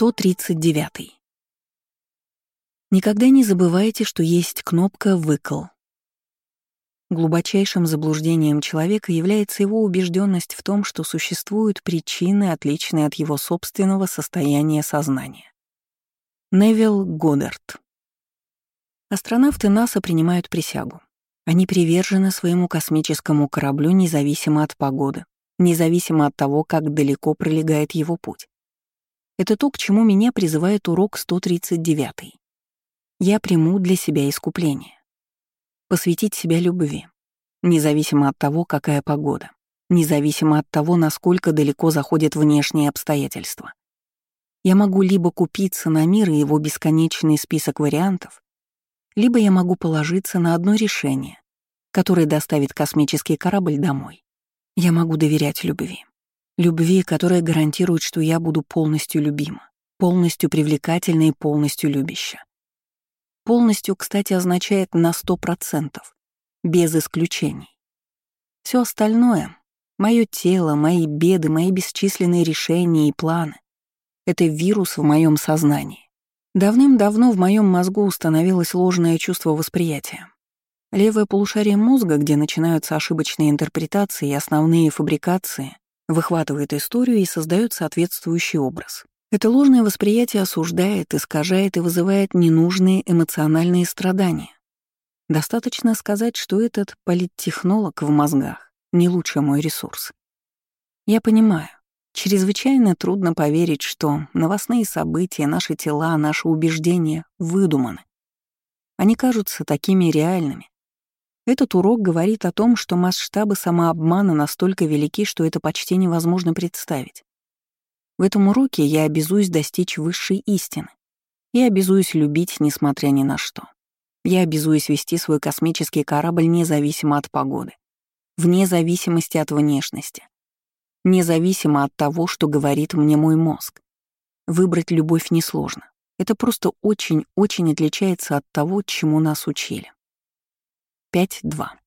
139. Никогда не забывайте, что есть кнопка «выкл». Глубочайшим заблуждением человека является его убежденность в том, что существуют причины, отличные от его собственного состояния сознания. Невил Годдард. Астронавты НАСА принимают присягу. Они привержены своему космическому кораблю независимо от погоды, независимо от того, как далеко пролегает его путь. Это то, к чему меня призывает урок 139. Я приму для себя искупление. Посвятить себя любви, независимо от того, какая погода, независимо от того, насколько далеко заходят внешние обстоятельства. Я могу либо купиться на мир и его бесконечный список вариантов, либо я могу положиться на одно решение, которое доставит космический корабль домой. Я могу доверять любви. Любви, которая гарантирует, что я буду полностью любима, полностью привлекательна и полностью любяща. Полностью, кстати, означает на 100%, без исключений. Все остальное — мое тело, мои беды, мои бесчисленные решения и планы — это вирус в моем сознании. Давным-давно в моем мозгу установилось ложное чувство восприятия. Левое полушарие мозга, где начинаются ошибочные интерпретации и основные фабрикации, выхватывает историю и создает соответствующий образ. Это ложное восприятие осуждает, искажает и вызывает ненужные эмоциональные страдания. Достаточно сказать, что этот политтехнолог в мозгах — не лучший мой ресурс. Я понимаю, чрезвычайно трудно поверить, что новостные события, наши тела, наши убеждения выдуманы. Они кажутся такими реальными. Этот урок говорит о том, что масштабы самообмана настолько велики, что это почти невозможно представить. В этом уроке я обязуюсь достичь высшей истины. Я обязуюсь любить, несмотря ни на что. Я обязуюсь вести свой космический корабль независимо от погоды, вне зависимости от внешности, независимо от того, что говорит мне мой мозг. Выбрать любовь несложно. Это просто очень-очень отличается от того, чему нас учили. 5.2.